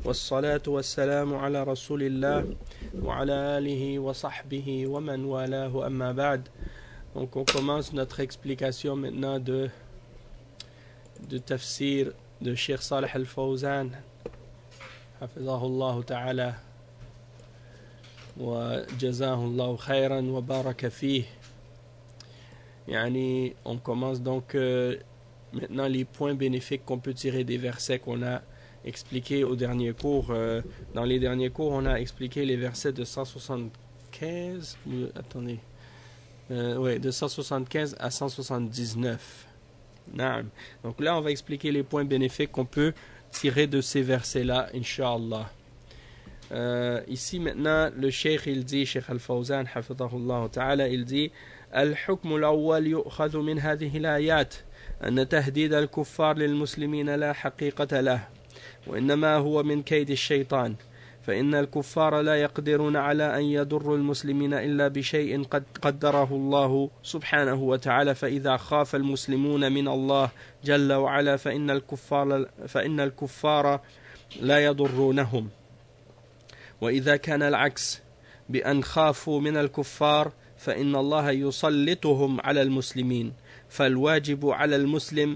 والصلاة والسلام على رسول الله وعلى آله وصحبه ومن والاه أما بعد. Donc on commence notre explication maintenant de tafsir de Cheikh Salih Al-Fawzan hafizahullah ta'ala wa jazahullah khayran wa baraka fih. Yani, on commence donc maintenant les points bénéfiques qu'on peut tirer des versets qu'on a expliqués au dernier cours. Dans les derniers cours, on a expliqué les versets de 175 de 175 à 179. Donc là, on va expliquer les points bénéfiques qu'on peut tirer de ces versets-là, Inch'Allah. Ici maintenant, le Cheikh il dit, Cheikh Al-Fawzan, hafidahullah ta'ala, il dit الحكم الأول يؤخذ من هذه الآيات أن تهديد الكفار للمسلمين لا حقيقة له وإنما هو من كيد الشيطان فإن الكفار لا يقدرون على أن يضروا المسلمين إلا بشيء قد قدره الله سبحانه وتعالى فإذا خاف المسلمون من الله جل وعلا فإن الكفار لا يضرونهم وإذا كان العكس بأن خافوا من الكفار فإن الله يسلطهم على المسلمين فالواجب على المسلم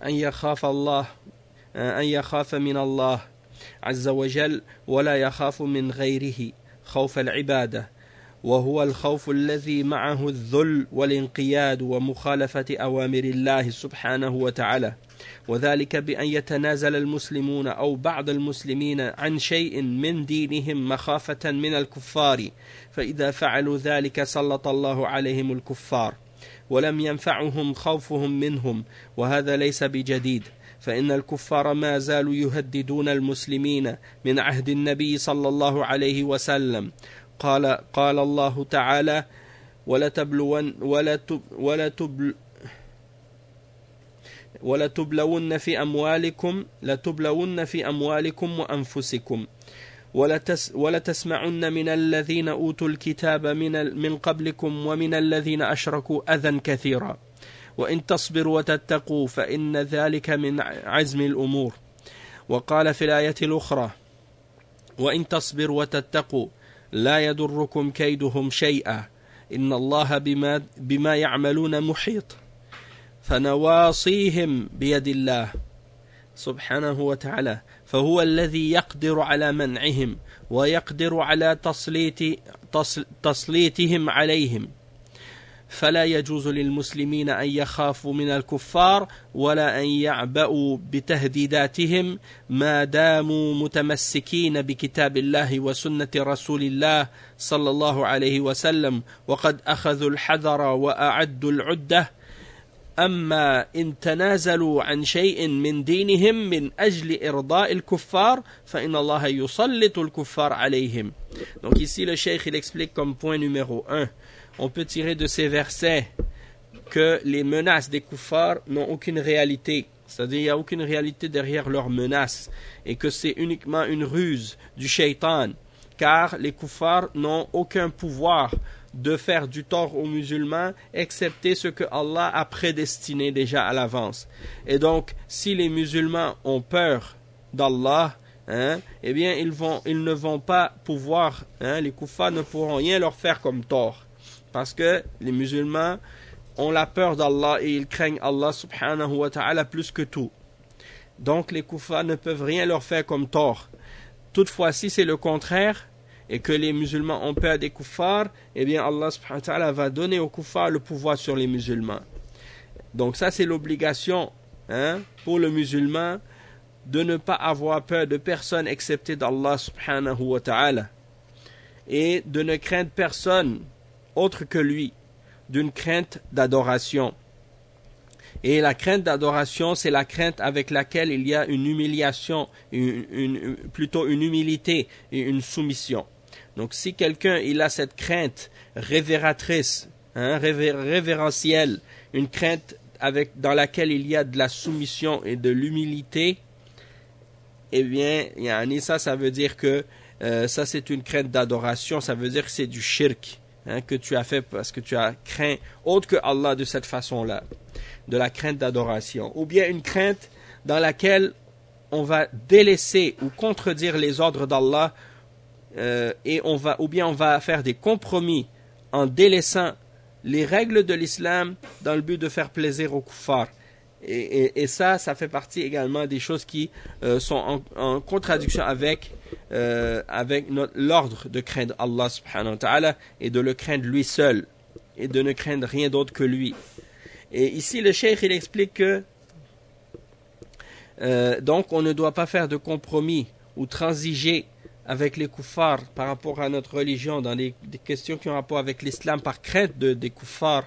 أن يخاف من الله عز وجل ولا يخاف من غيره خوف العبادة وهو الخوف الذي معه الذل والانقياد ومخالفة أوامر الله سبحانه وتعالى وذلك بأن يتنازل المسلمون أو بعض المسلمين عن شيء من دينهم مخافة من الكفار فإذا فعلوا ذلك سلط الله عليهم الكفار ولم ينفعهم خوفهم منهم وهذا ليس بجديد فإن الكفار ما زالوا يهددون المسلمين من عهد النبي صلى الله عليه وسلم قال الله تعالى ولتبلون في أموالكم وأنفسكم ولتسمعن من الذين أوتوا الكتاب من قبلكم ومن الذين أشركوا أذى كثيرا وإن تصبروا وتتقوا فإن ذلك من عزم الأمور وقال في الآية الأخرى وإن تصبروا وتتقوا لا يضركم كيدهم شيئا إن الله بما يعملون محيط فنواصيهم بيد الله سبحانه وتعالى فهو الذي يقدر على منعهم ويقدر على تسليطهم عليهم فلا يجوز للمسلمين أن يخافوا من الكفار ولا أن يعبأوا بتهديداتهم ما داموا متمسكين بكتاب الله وسنة رسول الله صلى الله عليه وسلم وقد أخذوا الحذر وأعدوا العدة أما إن تنازلوا عن شيء من دينهم من أجل إرضاء الكفار فإن الله يسلط الكفار عليهم. Donc ici le Cheikh il explique comme point numéro 1, on peut tirer de ces versets que les menaces des kuffars n'ont aucune réalité, c'est-à-dire il n'y a aucune réalité derrière leurs menaces et que c'est uniquement une ruse du shaitan car les kuffars n'ont aucun pouvoir de faire du tort aux musulmans excepté ce que Allah a prédestiné déjà à l'avance. Et donc si les musulmans ont peur d'Allah, eh bien ils ne vont pas pouvoir, les kuffars ne pourront rien leur faire comme tort parce que les musulmans ont la peur d'Allah et ils craignent Allah subhanahu wa ta'ala plus que tout. Donc les kuffars ne peuvent rien leur faire comme tort. Toutefois, si c'est le contraire et que les musulmans ont peur des kuffars, eh bien Allah subhanahu wa ta'ala va donner aux kuffars le pouvoir sur les musulmans. Donc ça c'est l'obligation pour le musulman de ne pas avoir peur de personne excepté d'Allah subhanahu wa ta'ala et de ne craindre personne autre que lui, d'une crainte d'adoration. Et la crainte d'adoration, c'est la crainte avec laquelle il y a une humiliation, plutôt une humilité et une soumission. Donc si quelqu'un il a cette crainte révératrice, révérentielle, une crainte dans laquelle il y a de la soumission et de l'humilité, eh bien, ça veut dire que ça c'est une crainte d'adoration, ça veut dire que c'est du shirk. Que tu as fait parce que tu as craint autre que Allah de cette façon-là, de la crainte d'adoration, ou bien une crainte dans laquelle on va délaisser ou contredire les ordres d'Allah ou bien on va faire des compromis en délaissant les règles de l'islam dans le but de faire plaisir aux kuffars. Et ça fait partie également des choses qui sont en contradiction avec l'ordre de craindre Allah subhanahu wa ta'ala et de le craindre lui seul et de ne craindre rien d'autre que lui. Et ici le cheikh il explique que donc on ne doit pas faire de compromis ou transiger avec les kuffars par rapport à notre religion dans des questions qui ont rapport avec l'islam par crainte des kuffars,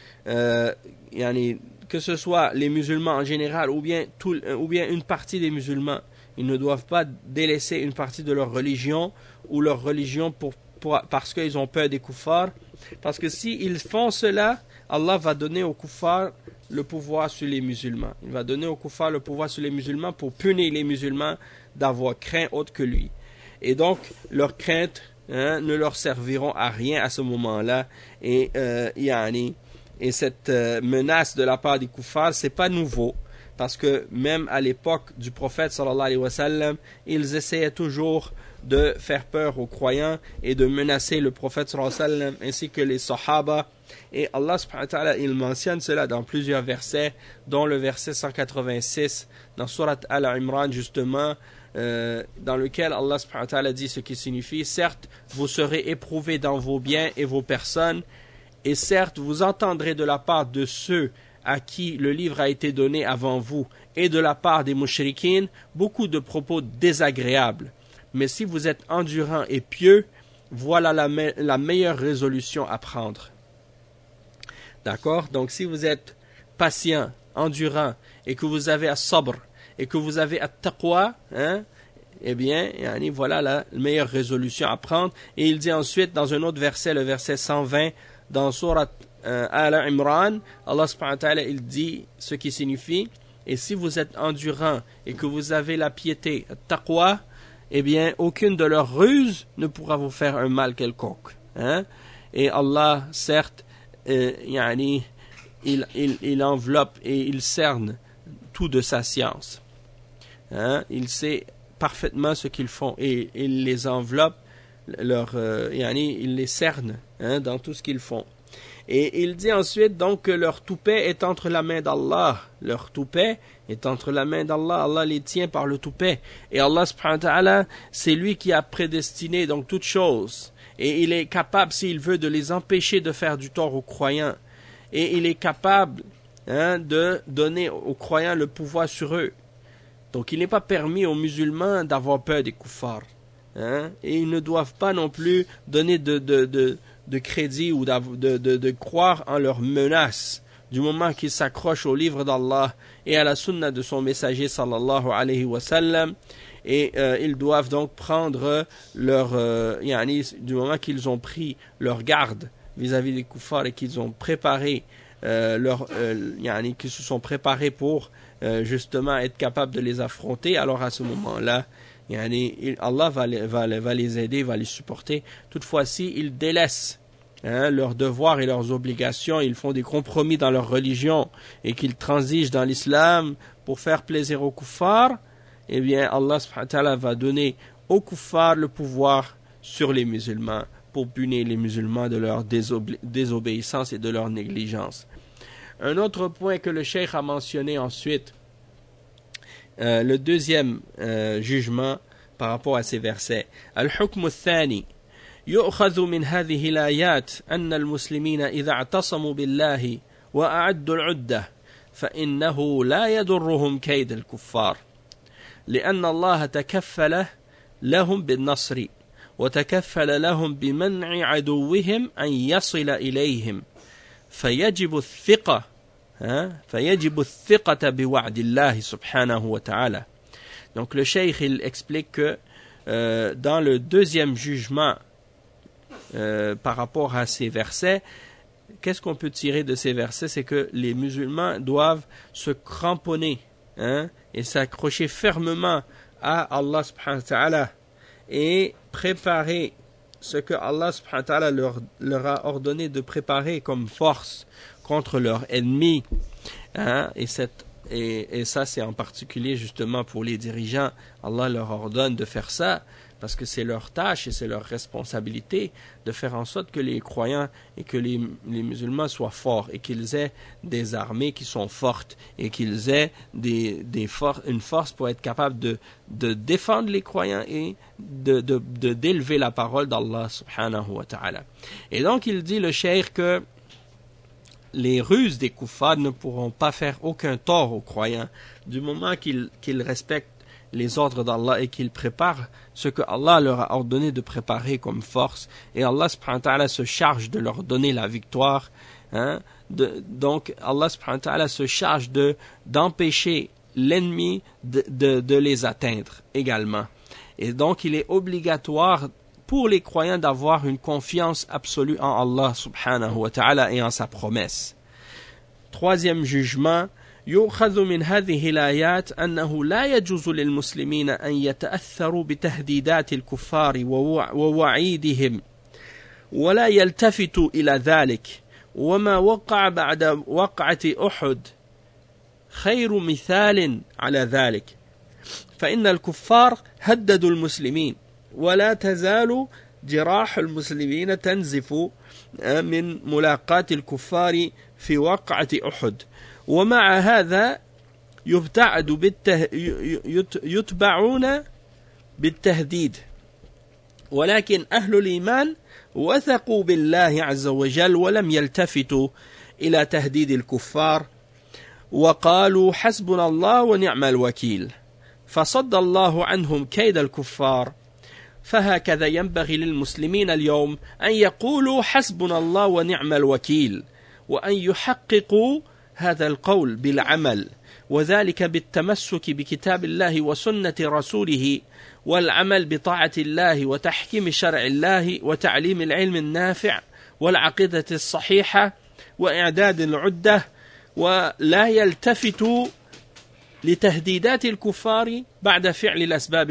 que ce soit les musulmans en général ou bien une partie des musulmans. Ils ne doivent pas délaisser une partie de leur religion ou leur religion parce qu'ils ont peur des kuffars, parce que s'ils font cela, Allah va donner aux kuffars le pouvoir sur les musulmans. Il va donner aux kuffars le pouvoir sur les musulmans pour punir les musulmans d'avoir craint autre que lui. Et donc, leurs craintes ne leur serviront à rien à ce moment-là. Et cette menace de la part des kuffars, c'est pas nouveau. Parce que même à l'époque du prophète sallallahu alayhi wa sallam, ils essayaient toujours de faire peur aux croyants et de menacer le prophète sallallahu alayhi wa sallam ainsi que les sahaba. Et Allah subhanahu wa ta'ala, il mentionne cela dans plusieurs versets, dont le verset 186 dans Surat Al-Imran justement, dans lequel Allah subhanahu wa ta'ala dit ce qui signifie: certes, vous serez éprouvés dans vos biens et vos personnes, et certes, vous entendrez de la part de ceux à qui le livre a été donné avant vous et de la part des mushrikines beaucoup de propos désagréables. Mais si vous êtes endurant et pieux, voilà la meilleure résolution à prendre. D'accord? Donc si vous êtes patient, endurant, et que vous avez as-sabr, et que vous avez at-taqwa, eh bien, voilà la meilleure résolution à prendre. Et il dit ensuite dans un autre verset, le verset 120, dans Surat Al-Imran, Allah subhanahu wa ta'ala, il dit ce qui signifie: et si vous êtes endurant et que vous avez la piété, taqwa, eh bien, aucune de leurs ruses ne pourra vous faire un mal quelconque. Et Allah, certes, il enveloppe et il cerne tout de sa science. Il sait parfaitement ce qu'ils font et il les enveloppe, il les cerne dans tout ce qu'ils font. Et il dit ensuite donc que leur toupet est entre la main d'Allah. Leur toupet est entre la main d'Allah. Allah les tient par le toupet. Et Allah subhanahu wa ta'ala, c'est lui qui a prédestiné donc toutes choses. Et il est capable, s'il veut, de les empêcher de faire du tort aux croyants. Et il est capable de donner aux croyants le pouvoir sur eux. Donc il n'est pas permis aux musulmans d'avoir peur des kuffars. Et ils ne doivent pas non plus donner de crédit ou de croire en leurs menaces du moment qu'ils s'accrochent au livre d'Allah et à la sunna de son messager sallallahu alayhi wa sallam. Et ils doivent donc prendre du moment qu'ils ont pris leur garde vis-à-vis des kuffars et qu'ils ont préparé qu'ils se sont préparés pour justement être capables de les affronter, alors à ce moment-là, Allah va les aider, va les supporter. Toutefois, s'ils délaissent leurs devoirs et leurs obligations, ils font des compromis dans leur religion et qu'ils transigent dans l'islam pour faire plaisir aux kuffars, eh bien Allah subhanahu wa ta'ala va donner aux kuffars le pouvoir sur les musulmans pour punir les musulmans de leur désobéissance et de leur négligence. Un autre point que le cheikh a mentionné ensuite, le deuxième jugement par rapport à ces versets. Al-hukm al-thani يؤخذ من هذه الآيات أن المسلمين إذا اعتصموا بالله وأعدوا العدة فإنه لا يضرهم كيد الكفار لأن الله تكفل لهم بالنصر وتكفل لهم بمنع عدوهم أن يصل إليهم فيجب الثقة بوعد الله سبحانه وتعالى. Donc le cheikh il explique que dans le deuxième jugement par rapport à ces versets, qu'est-ce qu'on peut tirer de ces versets? C'est que les musulmans doivent se cramponner et s'accrocher fermement à Allah subhanahu wa ta'ala et préparer ce que Allah subhanahu wa ta'ala leur a ordonné de préparer comme force contre leurs ennemis. Et cette et ça c'est en particulier justement pour les dirigeants, Allah leur ordonne de faire ça, parce que c'est leur tâche et c'est leur responsabilité de faire en sorte que les croyants et que les musulmans soient forts et qu'ils aient des armées qui sont fortes et qu'ils aient une force pour être capables de défendre les croyants et d'élever la parole d'Allah subhanahu wa ta'ala. Et donc il dit le cheikh que les ruses des kuffars ne pourront pas faire aucun tort aux croyants du moment qu'ils respectent les ordres d'Allah et qu'ils préparent ce que Allah leur a ordonné de préparer comme force, et Allah subhanahu wa ta'ala se charge de leur donner la victoire. Donc Allah subhanahu wa ta'ala se charge d'empêcher l'ennemi de les atteindre également. Et donc il est obligatoire pour les croyants d'avoir une confiance absolue en Allah subhanahu wa ta'ala et en sa promesse. Troisième jugement, يؤخذ من هذه الآيات أنه لا يجوز للمسلمين أن يتأثروا بتهديدات الكفار ووعيدهم ولا يلتفتوا إلى ذلك، وما وقع بعد وقعة أحد خير مثال على ذلك، فإن الكفار هددوا المسلمين ولا تزال جراح المسلمين تنزف من ملاقاة الكفار في وقعة أحد، ومع هذا يتبعون بالتهديد، ولكن أهل الإيمان وثقوا بالله عز وجل ولم يلتفتوا إلى تهديد الكفار وقالوا حسبنا الله ونعم الوكيل، فصد الله عنهم كيد الكفار. فهكذا ينبغي للمسلمين اليوم أن يقولوا حسبنا الله ونعم الوكيل، وأن يحققوا هذا القول بالعمل، وذلك بالتمسك بكتاب الله وسنة رسوله، والعمل بطاعة الله وتحكيم شرع الله وتعليم العلم النافع والعقيدة الصحيحة وإعداد العدة، ولا يلتفتوا لتهديدات الكفار بعد فعل الأسباب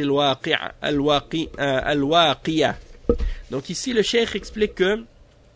الواقية. Donc ici le cheikh explique que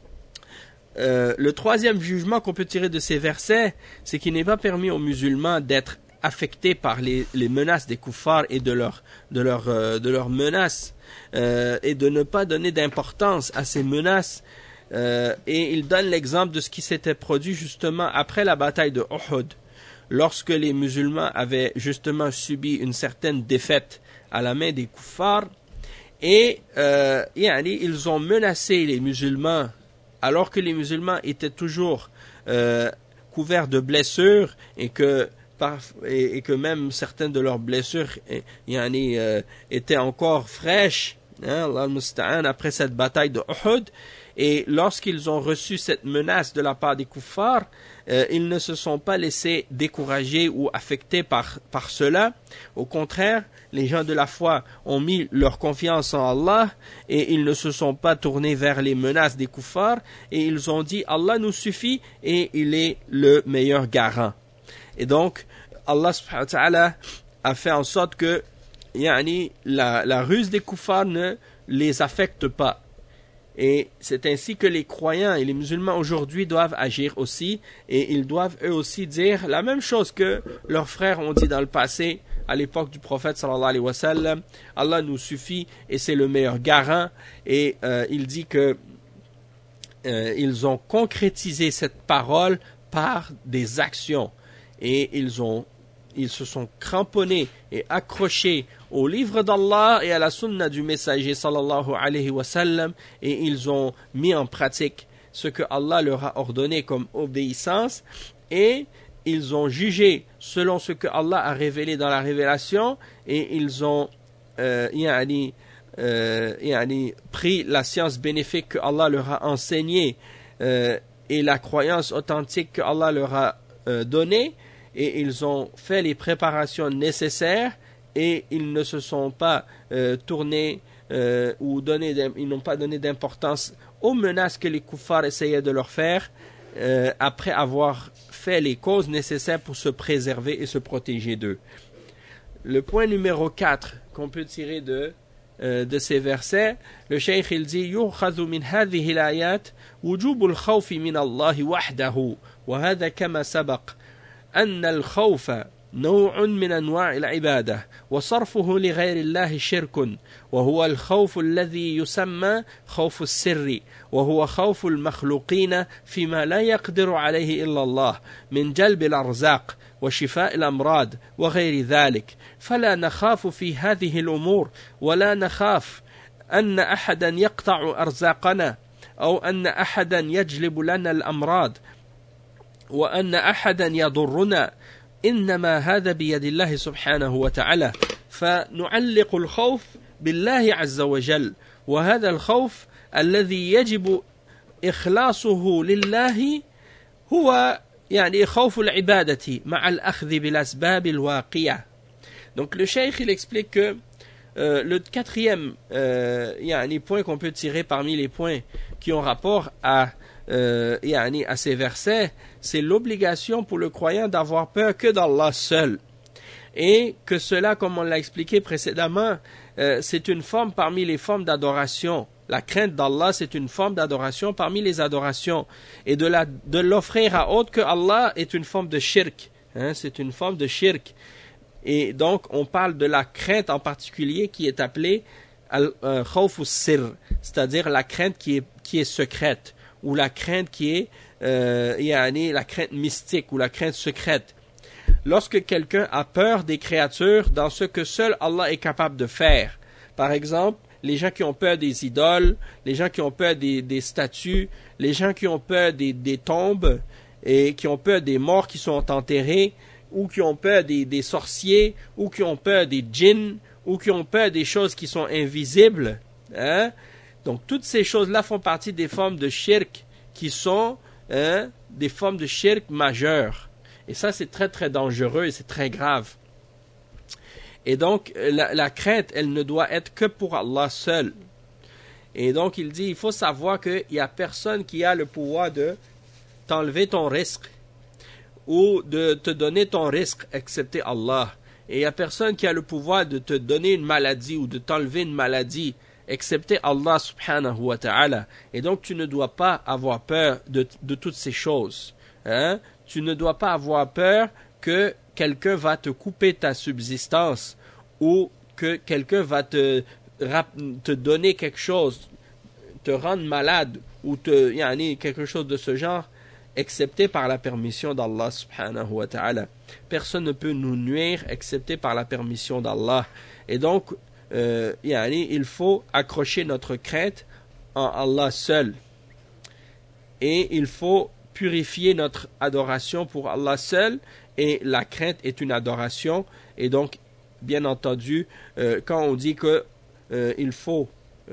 le troisième jugement qu'on peut tirer de ces versets, c'est qu'il n'est pas permis aux musulmans d'être affectés par les menaces des kuffars et de leurs menaces, et de ne pas donner d'importance à ces menaces. Et il donne l'exemple de ce qui s'était produit justement après la bataille de Uhud, lorsque les musulmans avaient justement subi une certaine défaite à la main des kuffars, et ils ont menacé les musulmans alors que les musulmans étaient toujours couverts de blessures et que même certaines de leurs blessures étaient encore fraîches, Allah al-Musta'an, après cette bataille de Uhud. Et lorsqu'ils ont reçu cette menace de la part des kuffars, ils ne se sont pas laissés décourager ou affecter par cela. Au contraire, les gens de la foi ont mis leur confiance en Allah et ils ne se sont pas tournés vers les menaces des kuffars, et ils ont dit Allah nous suffit et il est le meilleur garant. Et donc Allah subhanahu wa ta'ala a fait en sorte que la ruse des kuffars ne les affecte pas. Et c'est ainsi que les croyants et les musulmans aujourd'hui doivent agir aussi, et ils doivent eux aussi dire la même chose que leurs frères ont dit dans le passé, à l'époque du prophète sallallahu alayhi wa sallam. Allah nous suffit et c'est le meilleur garant. Et il dit que ils ont concrétisé cette parole par des actions, et ils se sont cramponnés et accrochés au livre d'Allah et à la sunna du messager sallallahu alayhi wa sallam, et ils ont mis en pratique ce que Allah leur a ordonné comme obéissance, et ils ont jugé selon ce que Allah a révélé dans la révélation, et ils ont pris la science bénéfique que Allah leur a enseignée et la croyance authentique que Allah leur a donnée, et ils ont fait les préparations nécessaires, et ils ne se sont pas tournés ils n'ont pas donné d'importance aux menaces que les kuffars essayaient de leur faire, après avoir fait les causes nécessaires pour se préserver et se protéger d'eux. Le point numéro 4 qu'on peut tirer de ces versets, le cheikh il dit يُؤْخَذُ مِنْ هَذِهِ الْآيَاتِ وُجُوبُ الْخَوْفِ مِنَ اللَّهِ وَحْدَهُ وَهَذَا كَمَا سَبَقَ أن الخوف نوع من أنواع العبادة وصرفه لغير الله شرك وهو الخوف الذي يسمى خوف السر وهو خوف المخلوقين فيما لا يقدر عليه إلا الله من جلب الأرزاق وشفاء الأمراض وغير ذلك فلا نخاف في هذه الأمور ولا نخاف أن أحدا يقطع أرزاقنا أو أن أحدا يجلب لنا الأمراض وأن أحدا يضرنا إنما هذا بيد الله سبحانه وتعالى فنعلق الخوف بالله عز وجل وهذا الخوف الذي يجب إخلاصه لله هو يعني خوف العبادة مع الأخذ بالأسباب الواقعة. Donc le cheikh il explique que le quatrième point qu'on peut tirer parmi les points qui ont rapport à ces versets, c'est l'obligation pour le croyant d'avoir peur que d'Allah seul. Et que cela, comme on l'a expliqué précédemment, c'est une forme parmi les formes d'adoration. La crainte d'Allah, c'est une forme d'adoration parmi les adorations. Et de l'offrir à autre que Allah est une forme de shirk. C'est une forme de shirk. Et donc, on parle de la crainte en particulier qui est appelée khawf sir, c'est-à-dire la crainte qui est secrète, ou la crainte qui est la crainte mystique, ou la crainte secrète. Lorsque quelqu'un a peur des créatures dans ce que seul Allah est capable de faire. Par exemple, les gens qui ont peur des idoles, les gens qui ont peur des statues, les gens qui ont peur des tombes, et qui ont peur des morts qui sont enterrés, ou qui ont peur des sorciers, ou qui ont peur des djinns, ou qui ont peur des choses qui sont invisibles. Donc toutes ces choses-là font partie des formes de shirk qui sont des formes de shirk majeures. Et ça, c'est très très dangereux et c'est très grave. Et donc, la crainte, elle ne doit être que pour Allah seul. Et donc, il dit, il faut savoir qu'il n'y a personne qui a le pouvoir de t'enlever ton risque ou de te donner ton risque, excepté Allah. Et il n'y a personne qui a le pouvoir de te donner une maladie ou de t'enlever une maladie, excepté Allah subhanahu wa ta'ala. Et donc, tu ne dois pas avoir peur de toutes ces choses. Tu ne dois pas avoir peur que quelqu'un va te couper ta subsistance ou que quelqu'un va te donner quelque chose, te rendre malade ou quelque chose de ce genre, excepté par la permission d'Allah subhanahu wa ta'ala. Personne ne peut nous nuire excepté par la permission d'Allah. Et donc, il faut accrocher notre crainte en Allah seul. Et il faut purifier notre adoration pour Allah seul. Et la crainte est une adoration. Et donc, bien entendu, quand on dit que il faut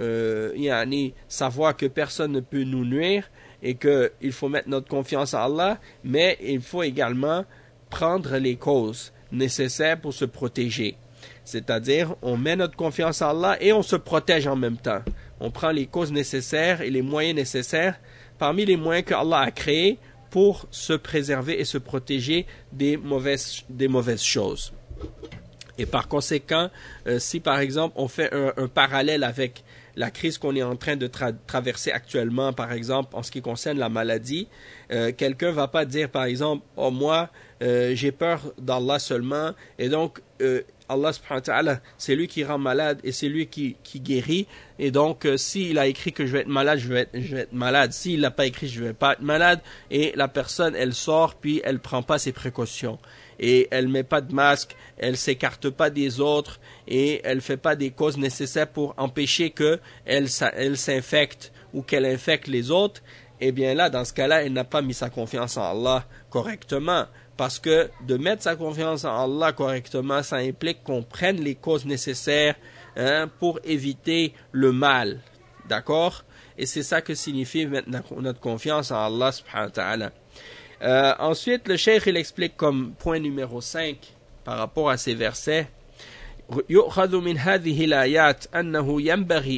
savoir que personne ne peut nous nuire, et qu'il faut mettre notre confiance en Allah, mais il faut également prendre les causes nécessaires pour se protéger. C'est-à-dire, on met notre confiance en Allah et on se protège en même temps. On prend les causes nécessaires et les moyens nécessaires parmi les moyens que Allah a créés pour se préserver et se protéger des mauvaises choses. Et par conséquent, si par exemple on fait un parallèle avec la crise qu'on est en train de traverser actuellement, par exemple, en ce qui concerne la maladie, quelqu'un va pas dire, par exemple, « Oh, moi, j'ai peur d'Allah seulement, et donc, Allah subhanahu wa ta'ala, c'est lui qui rend malade et c'est lui qui guérit, et donc, s'il a écrit que je vais être malade, je vais être malade. S'il l'a pas écrit, je vais pas être malade. » Et la personne, elle sort, puis elle prend pas ses précautions. Et elle met pas de masque, elle s'écarte pas des autres, et elle fait pas des causes nécessaires pour empêcher que elle s'infecte ou qu'elle infecte les autres. Eh bien là, dans ce cas-là, elle n'a pas mis sa confiance en Allah correctement. Parce que de mettre sa confiance en Allah correctement, ça implique qu'on prenne les causes nécessaires pour éviter le mal. D'accord? Et c'est ça que signifie mettre notre confiance en Allah subhanahu wa ta'ala. Ensuite, le cheikh il explique comme point numéro 5 par rapport à ces versets. يؤخذ من هذه الآيات أنه ينبغي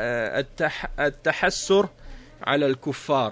التحسر على الكفار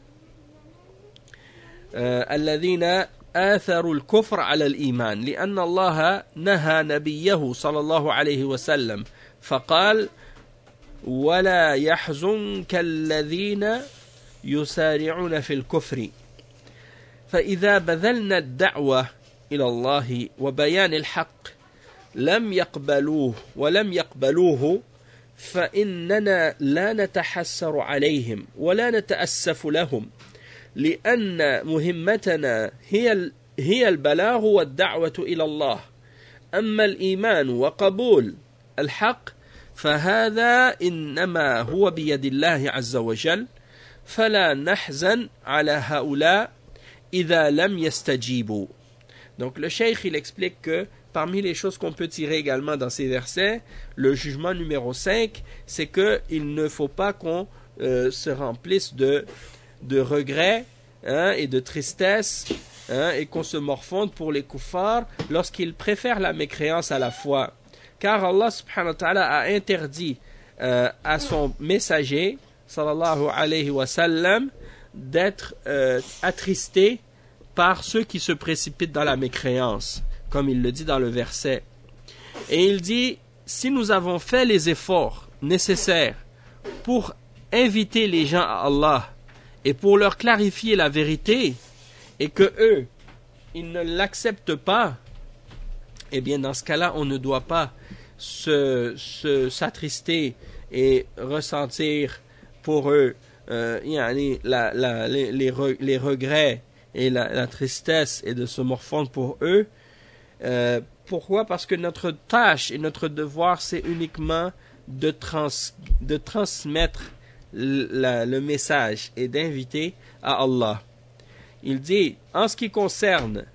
الذين آثروا الكفر على الإيمان لأن الله نهى نبيه صلى الله عليه وسلم فقال ولا يحزنك الذين يسارعون في الكفر فإذا بذلنا الدعوة إلى الله وبيان الحق لم يقبلوه ولم يقبلوه فإننا لا نتحسر عليهم ولا نتأسف لهم لأن مهمتنا هي البلاغ والدعوة إلى الله أما الإيمان وقبول الحق فهذا إنما هو بيد الله عز وجل فلا نحزن على هؤلاء إذا لم يستجيبوا. Donc le cheikh il explique que parmi les choses qu'on peut tirer également dans ces versets, le jugement numéro 5, c'est qu'il ne faut pas qu'on se remplisse de regrets et de tristesse et qu'on se morfonde pour les kuffars lorsqu'ils préfèrent la mécréance à la foi. Car Allah subhanahu wa ta'ala a interdit à son messager, sallallahu alayhi wa sallam, d'être attristé par ceux qui se précipitent dans la mécréance, comme il le dit dans le verset. Et il dit, si nous avons fait les efforts nécessaires pour inviter les gens à Allah et pour leur clarifier la vérité, et que eux, ils ne l'acceptent pas, eh bien dans ce cas-là, on ne doit pas s'attrister et ressentir pour eux les regrets et la tristesse et de se morfondre pour eux. Pourquoi? Parce que notre tâche et notre devoir, c'est uniquement de transmettre le message et d'inviter à Allah. Il dit, en ce qui concerne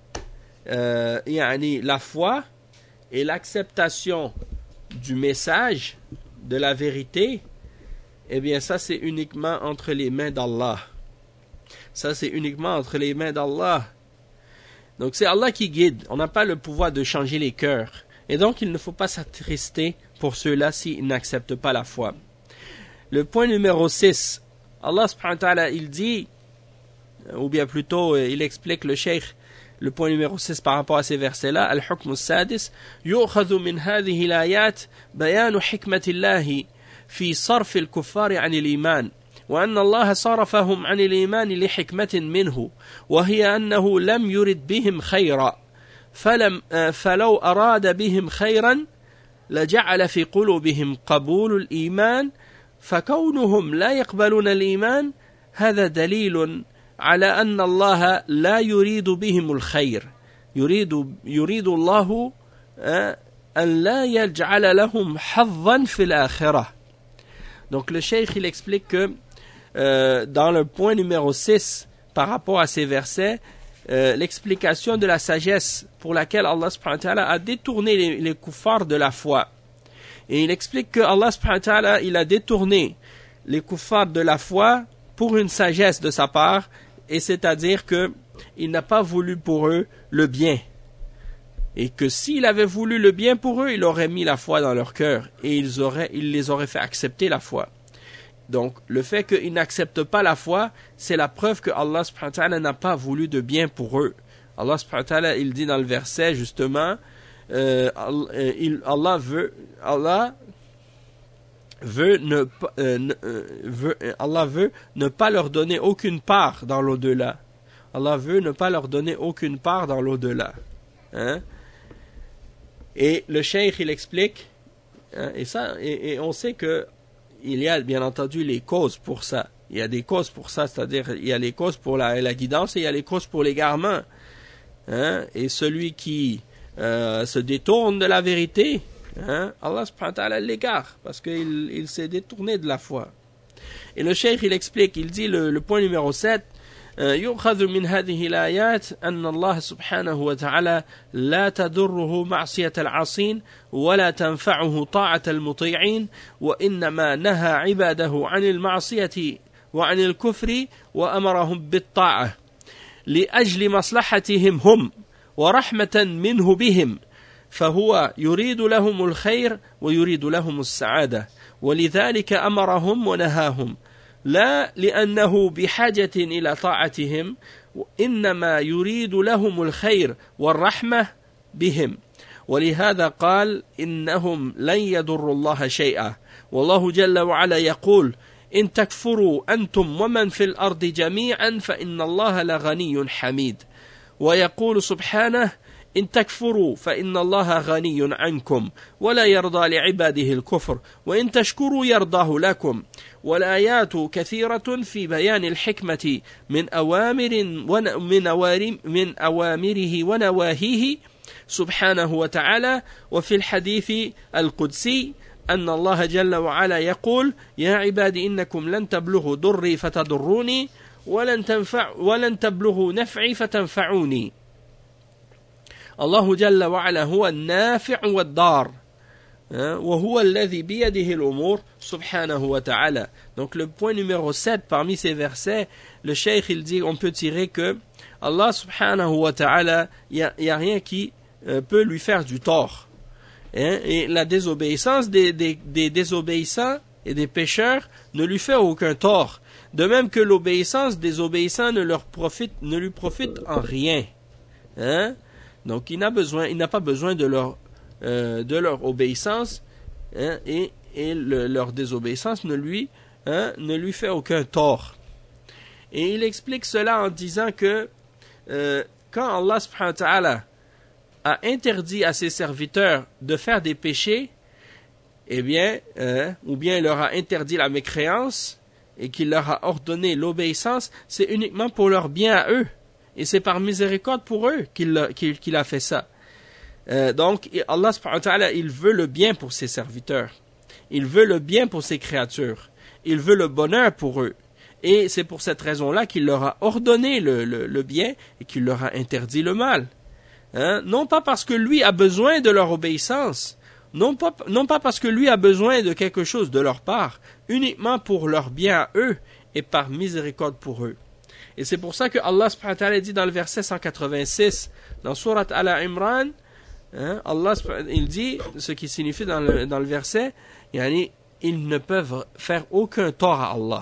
la foi et l'acceptation du message, de la vérité, eh bien ça c'est uniquement entre les mains d'Allah. Ça c'est uniquement entre les mains d'Allah. Donc c'est Allah qui guide. On n'a pas le pouvoir de changer les cœurs. Et donc il ne faut pas s'attrister pour ceux-là s'ils n'acceptent pas la foi. Le point numéro 6, Allah subhanahu wa ta'ala il dit, ou bien plutôt il explique le cheikh, le point numéro 6 par rapport à ces versets-là, Al-Hukm al-Sadis, يؤخذ من هذه الآيات بيان حكمة الله في صرف الكفار عن الإيمان وأن الله صرفهم عن الإيمان لحكمة منه وهي أنه لم يرد بهم خيرا فلو أراد بهم خيرا لجعل في قلوبهم قبول الإيمان فكونهم لا يقبلون الإيمان هذا دليل على أن الله لا يريد بهم الخير يريد الله أن لا يجعل لهم حظا في الآخرة. Donc le cheikh il explique que dans le point numéro 6 par rapport à ces versets, l'explication de la sagesse pour laquelle Allah subhanahu wa ta'ala a détourné les kuffars de la foi. Et il explique que Allah subhanahu wa ta'ala il a détourné les kuffars de la foi pour une sagesse de sa part, et c'est-à-dire que il n'a pas voulu pour eux le bien. Et que s'il avait voulu le bien pour eux, il aurait mis la foi dans leur cœur et il les aurait fait accepter la foi. Donc, le fait qu'ils n'acceptent pas la foi, c'est la preuve que Allah subhanahu wa ta'ala n'a pas voulu de bien pour eux. Allah subhanahu wa ta'ala, il dit dans le verset, justement, Allah veut ne pas leur donner aucune part dans l'au-delà. Allah veut ne pas leur donner aucune part dans l'au-delà. Hein? Et le cheikh il explique, et on sait que il y a bien entendu les causes pour ça. Il y a des causes pour ça, c'est-à-dire il y a les causes pour la guidance et il y a les causes pour l'égarement. Hein? Et celui qui se détourne de la vérité, Allah subhanahu wa ta'ala l'égare parce qu'il s'est détourné de la foi. Et le cheikh il explique, il dit le point numéro 7, يؤخذ من هذه الآيات أن الله سبحانه وتعالى لا تضره معصية العاصين ولا تنفعه طاعة المطيعين وإنما نهى عباده عن المعصية وعن الكفر وأمرهم بالطاعة لأجل مصلحتهم هم ورحمة منه بهم فهو يريد لهم الخير ويريد لهم السعادة ولذلك أمرهم ونهاهم لا لأنه بحاجة إلى طاعتهم إنما يريد لهم الخير والرحمة بهم ولهذا قال إنهم لن يضروا الله شيئا والله جل وعلا يقول إن تكفروا أنتم ومن في الأرض جميعا فإن الله لغني حميد ويقول سبحانه إن تكفروا فإن الله غني عنكم ولا يرضى لعباده الكفر وإن تشكروا يرضاه لكم. والآيات كثيرة في بيان الحكمة من أوامره ونواهيه سبحانه وتعالى. وفي الحديث القدسي أن الله جل وعلا يقول: يا عبادي إنكم لن تبلغوا ضري فتضروني ولن تبلغوا نفعي فتنفعوني. الله جل وعلا هو النافع والضار وهو الذي بيده الأمور سبحانه وتعالى. Donc le point numéro 7 parmi ces versets, le cheikh il dit, on peut tirer que Allah subhanahu wa ta'ala, il y a rien qui peut lui faire du tort. Et la désobéissance des désobéissants et des pécheurs ne lui fait aucun tort. De même que l'obéissance des obéissants ne lui profite en rien. Donc il n'a pas besoin de leur obéissance, et leur désobéissance ne lui fait aucun tort. Et il explique cela en disant que quand Allah subhanahu wa ta'ala a interdit à ses serviteurs de faire des péchés, eh bien, ou bien il leur a interdit la mécréance et qu'il leur a ordonné l'obéissance, c'est uniquement pour leur bien à eux. Et c'est par miséricorde pour eux qu'il a fait ça. Donc, Allah subhanahu wa ta'ala, il veut le bien pour ses serviteurs. Il veut le bien pour ses créatures. Il veut le bonheur pour eux. Et c'est pour cette raison-là qu'il leur a ordonné le bien et qu'il leur a interdit le mal. Non pas parce que lui a besoin de leur obéissance, non pas parce que lui a besoin de quelque chose de leur part, uniquement pour leur bien à eux et par miséricorde pour eux. Et c'est pour ça que Allah subhanahu wa ta'ala dit dans le verset 186, dans Surat Al-Imran, Allah il dit, ce qui signifie dans le verset, yani, ils ne peuvent faire aucun tort à Allah.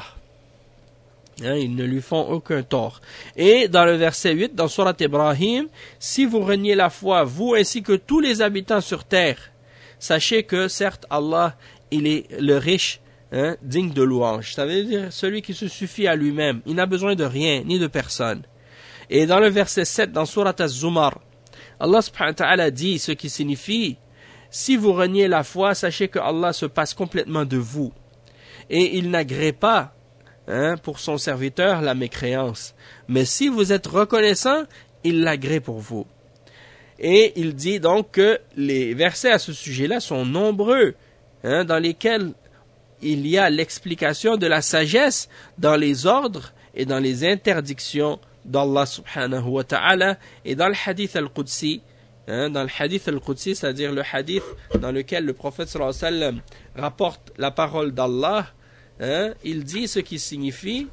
Ils ne lui font aucun tort. Et dans le verset 8, dans Surat Ibrahim, si vous reniez la foi, vous ainsi que tous les habitants sur terre, sachez que certes Allah, il est le riche, digne de louange. Ça veut dire celui qui se suffit à lui-même. Il n'a besoin de rien, ni de personne. Et dans le verset 7, dans Surat Az-Zumar, Allah subhanahu wa ta'ala dit, ce qui signifie, si vous reniez la foi, sachez que Allah se passe complètement de vous. Et il n'agrée pas pour son serviteur la mécréance. Mais si vous êtes reconnaissant, il l'agrée pour vous. Et il dit donc que les versets à ce sujet-là sont nombreux, dans lesquels il y a l'explication de la sagesse dans les ordres et dans les interdictions d'Allah subhanahu wa ta'ala. Et dans le hadith al-Qudsi, c'est-à-dire le hadith dans lequel le prophète sallallahu alayhi wa sallam rapporte la parole d'Allah, il dit ce qui signifie,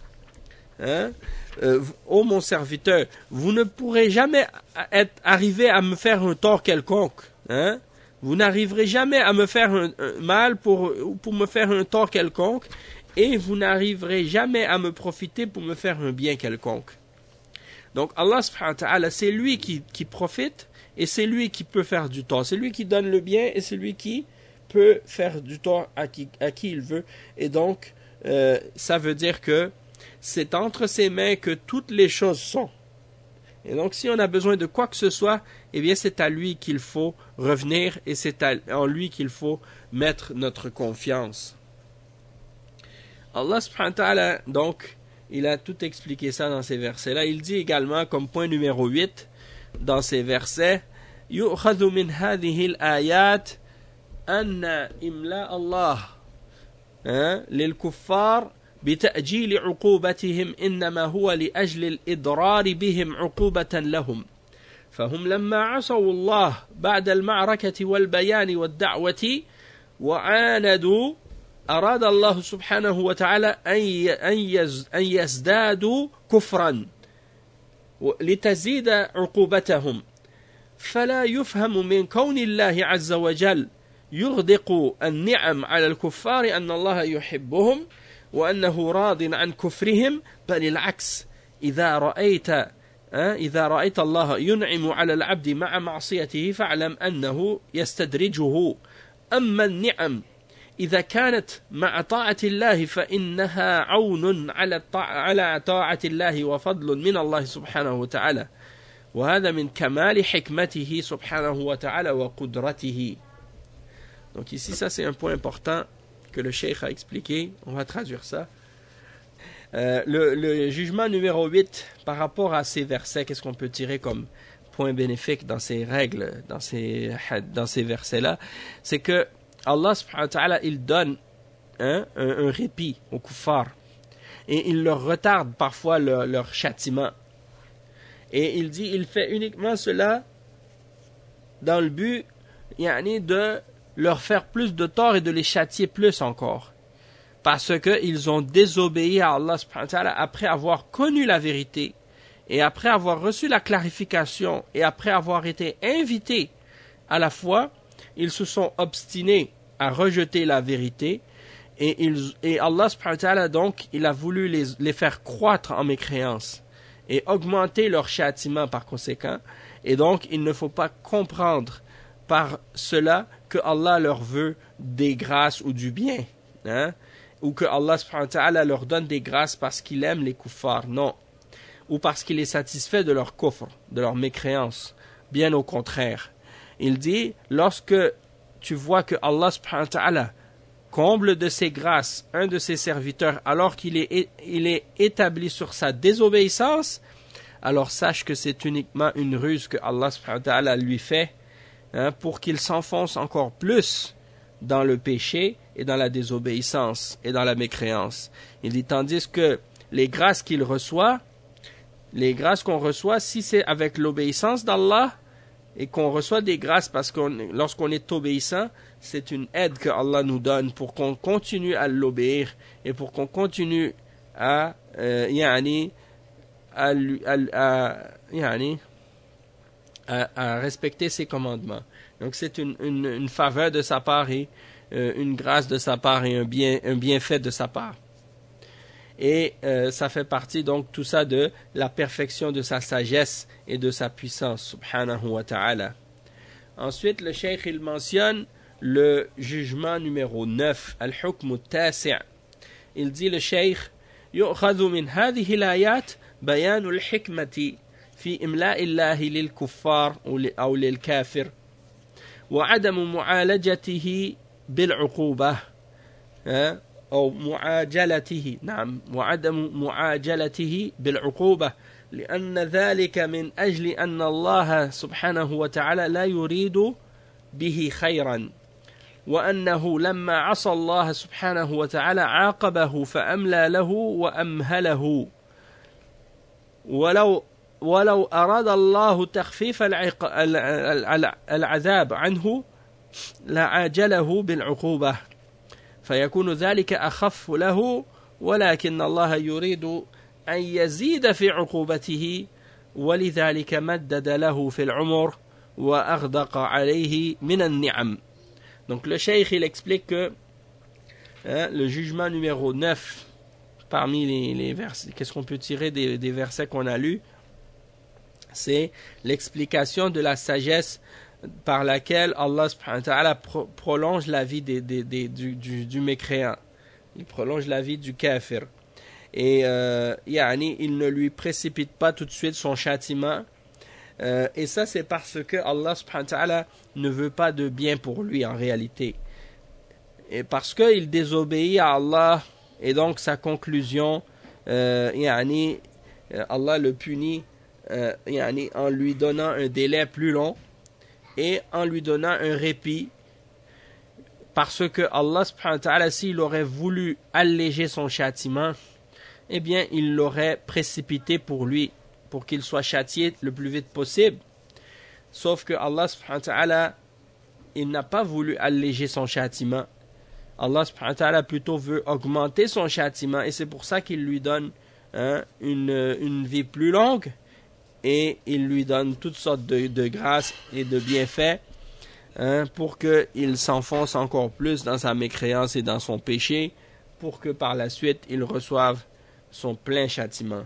ô mon serviteur, vous ne pourrez jamais arriver à me faire un tort quelconque. Vous n'arriverez jamais à me faire un mal pour me faire un tort quelconque, et vous n'arriverez jamais à me profiter pour me faire un bien quelconque. Donc Allah subhanahu wa ta'ala, c'est lui qui profite, et c'est lui qui peut faire du tort. C'est lui qui donne le bien, et c'est lui qui peut faire du tort à qui il veut. Et donc, ça veut dire que c'est entre ses mains que toutes les choses sont. Et donc, si on a besoin de quoi que ce soit, eh bien, c'est à lui qu'il faut revenir, et c'est en lui qu'il faut mettre notre confiance. Allah subhanahu wa ta'ala, donc, il a tout expliqué ça dans ces versets-là. Il dit également, comme point numéro 8, dans ces versets, يُؤْخَذُ مِنْ هَذِهِ الْآيَاتِ أَنَّ إِمْلَاءَ اللَّهِ للكفار بتأجيل عقوبتهم إنما هو لأجل الإضرار بهم عقوبة لهم فهم لما عصوا الله بعد المعركة والبيان والدعوة وعاندوا أراد الله سبحانه وتعالى أن يزدادوا كفرا لتزيد عقوبتهم فلا يفهم من كون الله عز وجل يغدق النعم على الكفار أن الله يحبهم وأنه راض عن كفرهم بل العكس إذا رأيت الله ينعم على العبد مع معصيته فاعلم أنه يستدرجه أما النعم إذا كانت مع طاعة الله فإنها عون على طاعة الله وفضل من الله سبحانه وتعالى وهذا من كمال حكمته سبحانه وتعالى وقدرته. Donc ici, ça c'est un point important que le cheikh a expliqué. On va traduire ça. Le jugement numéro 8 par rapport à ces versets, qu'est-ce qu'on peut tirer comme point bénéfique dans ces règles, dans ces versets-là, c'est que Allah subhanahu wa ta'ala, il donne un répit aux kuffars et il leur retarde parfois leur châtiment. Et il dit, il fait uniquement cela dans le but de leur faire plus de tort et de les châtier plus encore. Parce qu'ils ont désobéi à Allah subhanahu wa ta'ala après avoir connu la vérité et après avoir reçu la clarification et après avoir été invités à la foi, ils se sont obstinés à rejeter la vérité et Allah subhanahu wa ta'ala donc il a voulu les faire croître en mécréance et augmenter leur châtiment par conséquent. Et donc il ne faut pas comprendre par cela que Allah leur veut des grâces ou du bien, ou que Allah subhanahu wa ta'ala leur donne des grâces parce qu'il aime les kuffars, non, ou parce qu'il est satisfait de leur kufr, de leur mécréance. Bien au contraire, il dit, lorsque tu vois que Allah subhanahu wa ta'ala comble de ses grâces un de ses serviteurs alors qu'il est établi sur sa désobéissance, alors sache que c'est uniquement une ruse que Allah subhanahu wa ta'ala lui fait, pour qu'il s'enfonce encore plus dans le péché et dans la désobéissance et dans la mécréance. Il dit, tandis que les grâces qu'il reçoit, les grâces qu'on reçoit, si c'est avec l'obéissance d'Allah et qu'on reçoit des grâces parce que lorsqu'on est obéissant, c'est une aide que Allah nous donne pour qu'on continue à l'obéir et pour qu'on continue à respecter ses commandements. Donc c'est une faveur de sa part et une grâce de sa part et un bienfait de sa part. Et ça fait partie donc tout ça de la perfection de sa sagesse et de sa puissance, subhanahu wa ta'ala. Ensuite, le cheikh il mentionne le jugement numéro 9, al-hukm al-tasi'. Il dit le cheikh, يؤخذ من هذه الآيات بيان الحكمة في إملاء الله للكفار أو للكافر وعدم معالجته بالعقوبة أو معاجلته وعدم معاجلته بالعقوبة لأن ذلك من أجل أن الله سبحانه وتعالى لا يريد به خيرا وأنه لما عصى الله سبحانه وتعالى عاقبه فأملى له وأمهله ولو أراد الله تخفيف العذاب عنه لعاجله بالعقوبة فيكون ذلك أخف له ولكن الله يريد أن يزيد في عقوبته ولذلك مدد له في العمر وأغدق عليه من النعم. Donc le cheikh il explique que le jugement numéro 9 parmi les versets, qu'est-ce qu'on peut tirer des versets qu'on a lus, c'est l'explication de la sagesse par laquelle Allah subhanahu wa ta'ala prolonge la vie du mécréant. Il prolonge la vie du kafir. Et il ne lui précipite pas tout de suite son châtiment. Et ça, c'est parce que Allah subhanahu wa ta'ala ne veut pas de bien pour lui en réalité. Et parce qu'il désobéit à Allah, et donc sa conclusion, Allah le punit en lui donnant un délai plus long et en lui donnant un répit, parce que Allah subhanahu wa ta'ala, s'il aurait voulu alléger son châtiment, eh bien il l'aurait précipité pour lui, pour qu'il soit châtié le plus vite possible. Sauf que Allah subhanahu wa ta'ala, il n'a pas voulu alléger son châtiment. Allah subhanahu wa ta'ala plutôt veut augmenter son châtiment, et c'est pour ça qu'il lui donne une vie plus longue, et il lui donne toutes sortes de grâces et de bienfaits pour qu'il s'enfonce encore plus dans sa mécréance et dans son péché, pour que par la suite il reçoive son plein châtiment.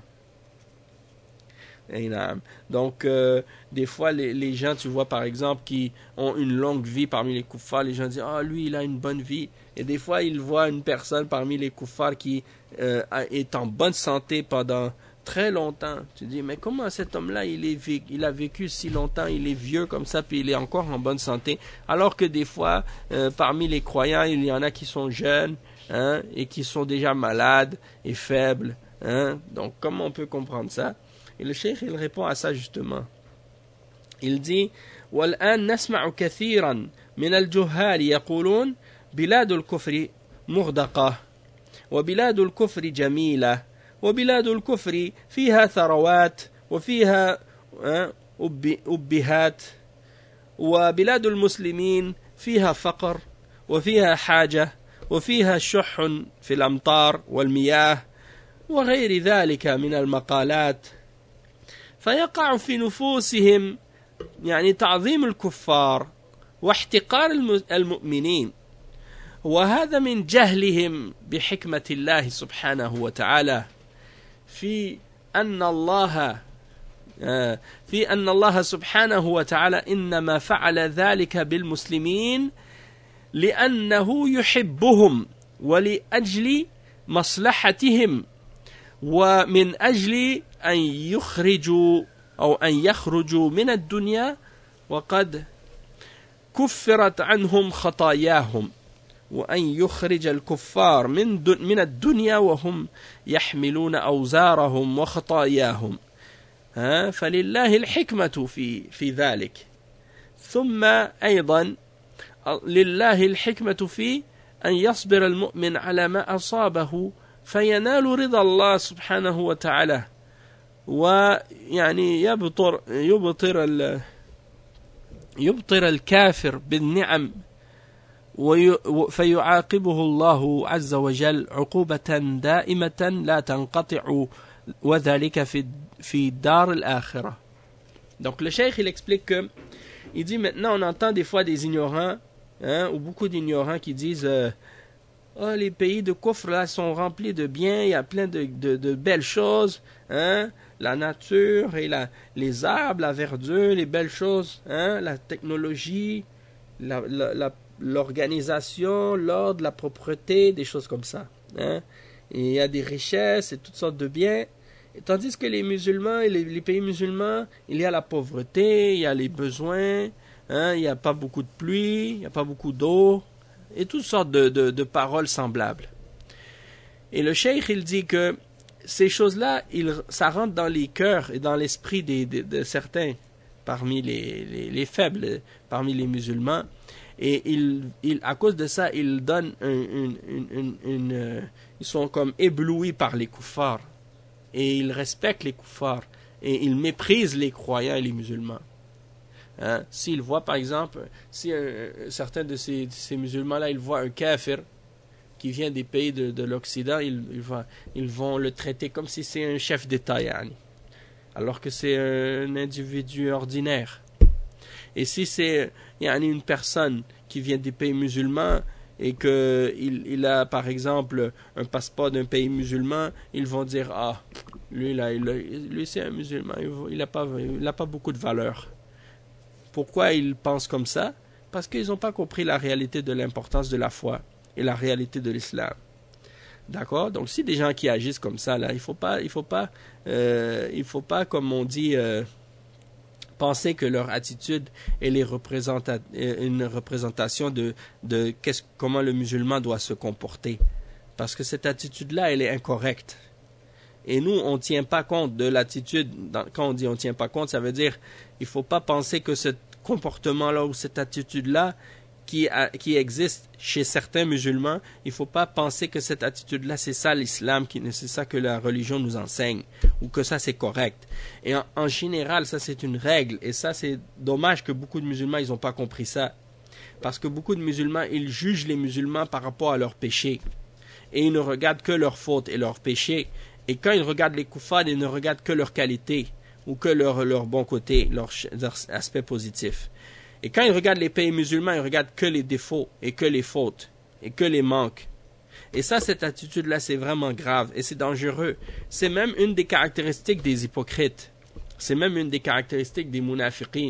Donc des fois les gens, tu vois par exemple, qui ont une longue vie parmi les kuffars, les gens disent lui il a une bonne vie, et des fois ils voient une personne parmi les kuffars qui est en bonne santé pendant très longtemps. Tu dis, mais comment cet homme-là, il a vécu si longtemps, il est vieux comme ça, puis il est encore en bonne santé, alors que des fois, parmi les croyants, il y en a qui sont jeunes, hein, et qui sont déjà malades et faibles. Hein. Donc, comment on peut comprendre ça? Et le cheikh, il répond à ça justement. Il dit, وَالْآنَ نَسْمَعُ كَثِيرًا مِنَ الْجُهَّالِ يَقُولُونَ بِلَادُ الْكُفْرِ مُغْدَقَةٌ وبلاد الكفر جميلة وبلاد الكفر فيها ثروات وفيها أبهات وبلاد المسلمين فيها فقر وفيها حاجة وفيها شح في الأمطار والمياه وغير ذلك من المقالات فيقع في نفوسهم يعني تعظيم الكفار واحتقار المؤمنين وهذا من جهلهم بحكمة الله سبحانه وتعالى في أن الله سبحانه وتعالى إنما فعل ذلك بالمسلمين لأنه يحبهم ولأجل مصلحتهم ومن أجل أن يخرجوا من الدنيا وقد كفرت عنهم خطاياهم وأن يخرج الكفار من الدنيا وهم يحملون أوزارهم وخطاياهم فلله الحكمة في ذلك ثم أيضا لله الحكمة في أن يصبر المؤمن على ما أصابه فينال رضا الله سبحانه وتعالى ويعني يبطر الكافر بالنعم فيعاقبه الله عز وجل عقوبة دائمة لا تنقطع وذلك في دار الآخرة. Donc le cheikh il explique que il dit maintenant on entend des fois des ignorants ou beaucoup d'ignorants qui disent oh, les pays de Kufr là sont remplis de biens, il y a plein de belles choses, la nature et les arbres, la verdure, les belles choses, la technologie, l'organisation, l'ordre, la propreté, des choses comme ça. Et il y a des richesses et toutes sortes de biens. Et tandis que les musulmans et les pays musulmans, il y a la pauvreté, il y a les besoins, il n'y a pas beaucoup de pluie, il n'y a pas beaucoup d'eau, et toutes sortes de paroles semblables. Et le cheikh, il dit que ces choses-là, ça rentre dans les cœurs et dans l'esprit de certains parmi les faibles, parmi les musulmans. Et à cause de ça, ils donnent ils sont comme éblouis par les kuffars. Et ils respectent les kuffars. Et ils méprisent les croyants et les musulmans. S'ils voient, par exemple, si certains de ces musulmans-là, ils voient un kafir qui vient des pays de l'Occident, ils vont le traiter comme si c'est un chef d'État, yani, alors que c'est un individu ordinaire. Et si c'est une personne qui vient des pays musulmans et qu'il a par exemple un passeport d'un pays musulman, ils vont dire lui c'est un musulman, il n'a pas beaucoup de valeur. Pourquoi ils pensent comme ça? Parce qu'ils n'ont pas compris la réalité de l'importance de la foi et la réalité de l'islam. D'accord? Donc si des gens qui agissent comme ça là, il faut pas comme on dit penser que leur attitude est une représentation de comment le musulman doit se comporter. Parce que cette attitude-là, elle est incorrecte. Et nous, on ne tient pas compte de l'attitude. Quand on dit on ne tient pas compte, ça veut dire il ne faut pas penser que ce comportement-là ou cette attitude-là qui existe chez certains musulmans, il ne faut pas penser que cette attitude-là, c'est ça l'islam, c'est ça que la religion nous enseigne, ou que ça c'est correct. Et en général, ça c'est une règle, et ça c'est dommage que beaucoup de musulmans, ils n'ont pas compris ça. Parce que beaucoup de musulmans, ils jugent les musulmans par rapport à leurs péchés. Et ils ne regardent que leurs fautes et leurs péchés. Et quand ils regardent les kuffars, ils ne regardent que leurs qualités, ou que leur bon côté, leur aspect positif. Et quand ils regardent les pays musulmans, ils regardent que les défauts, et que les fautes, et que les manques. Et ça, cette attitude-là, c'est vraiment grave, et c'est dangereux. C'est même une des caractéristiques des hypocrites. C'est même une des caractéristiques des munafiqin.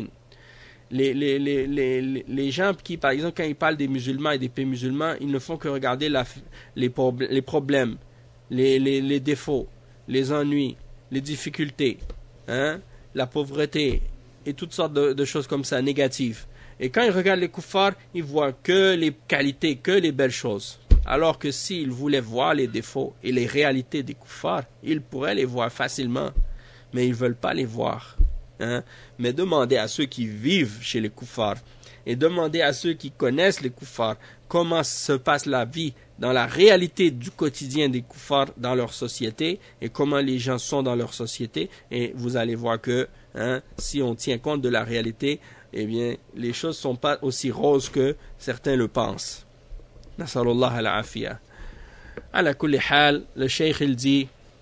Les gens qui, par exemple, quand ils parlent des musulmans et des pays musulmans, ils ne font que regarder les problèmes, les défauts, les ennuis, les difficultés, hein, la pauvreté et toutes sortes de choses comme ça, négatives. Et quand il regarde les kuffars, il voit que les qualités, que les belles choses. Alors que s'il voulait voir les défauts et les réalités des kuffars, il pourrait les voir facilement. Mais ils ne veulent pas les voir. Hein? Mais demandez à ceux qui vivent chez les kuffars et demandez à ceux qui connaissent les kuffars comment se passe la vie dans la réalité du quotidien des kuffars dans leur société et comment les gens sont dans leur société. Et vous allez voir que si on tient compte de la réalité, eh bien, les choses ne sont pas aussi roses que certains le pensent. Nasalullah al-afiyah. Ala kulli hal, le cheikh il dit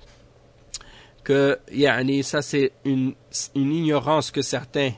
que ça c'est une ignorance que certains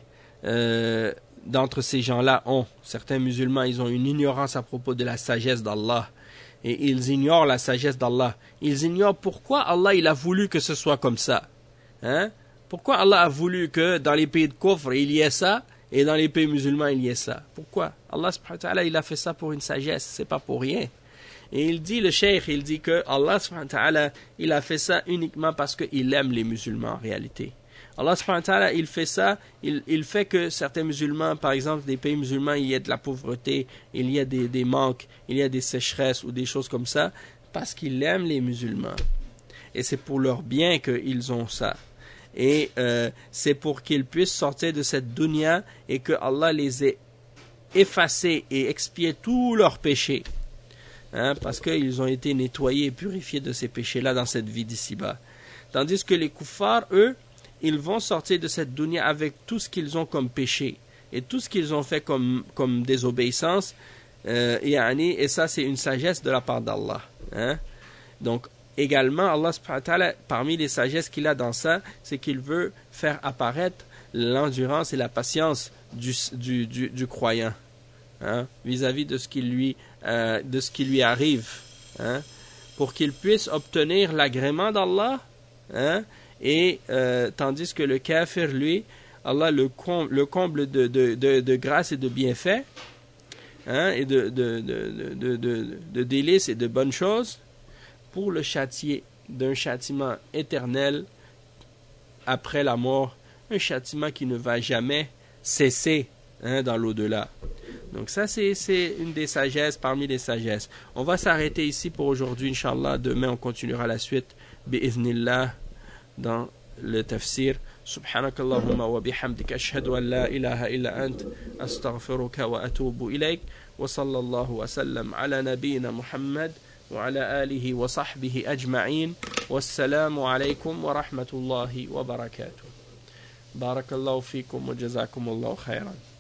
d'entre ces gens-là ont. Certains musulmans, ils ont une ignorance à propos de la sagesse d'Allah. Et ils ignorent la sagesse d'Allah. Ils ignorent pourquoi Allah il a voulu que ce soit comme ça. Hein? Pourquoi Allah a voulu que dans les pays de Kufr il y ait ça et dans les pays musulmans il y ait ça. Pourquoi? Allah subhanahu wa ta'ala il a fait ça pour une sagesse, c'est pas pour rien. Et il dit, le cheikh, il dit que Allah subhanahu wa ta'ala il a fait ça uniquement parce qu'il aime les musulmans en réalité. Allah subhanahu wa ta'ala il fait ça, il fait que certains musulmans, par exemple des pays musulmans, il y a de la pauvreté, il y a des manques, il y a des sécheresses ou des choses comme ça, parce qu'il aime les musulmans. Et c'est pour leur bien qu'ils ont ça. Et c'est pour qu'ils puissent sortir de cette dunya et que Allah les ait effacés et expié tous leurs péchés. Parce qu'ils ont été nettoyés et purifiés de ces péchés-là dans cette vie d'ici-bas. Tandis que les kuffars, eux, ils vont sortir de cette dunya avec tout ce qu'ils ont comme péché et tout ce qu'ils ont fait comme désobéissance. Et ça, c'est une sagesse de la part d'Allah. Donc, également, Allah subhanahu wa ta'ala, parmi les sagesses qu'il a dans ça, c'est qu'il veut faire apparaître l'endurance et la patience du croyant vis-à-vis de ce qui lui arrive, pour qu'il puisse obtenir l'agrément d'Allah, et tandis que le kafir, lui, Allah le comble de grâce et de bienfaits, et de délices et de bonnes choses, pour le châtier d'un châtiment éternel après la mort, un châtiment qui ne va jamais cesser dans l'au-delà. Donc ça c'est une des sagesses parmi les sagesses. On va s'arrêter ici pour aujourd'hui, Inch'Allah. Demain on continuera la suite bi'idhnillah dans le tafsir. سبحانك اللهم وبحمدك أشهد أن لا إله إلا أنت أستغفرك وأتوب إليك وصلى الله وسلم على نبينا محمد وعلى آله وصحبه أجمعين والسلام عليكم ورحمة الله وبركاته. بارك الله فيكم وجزاكم الله خيرا.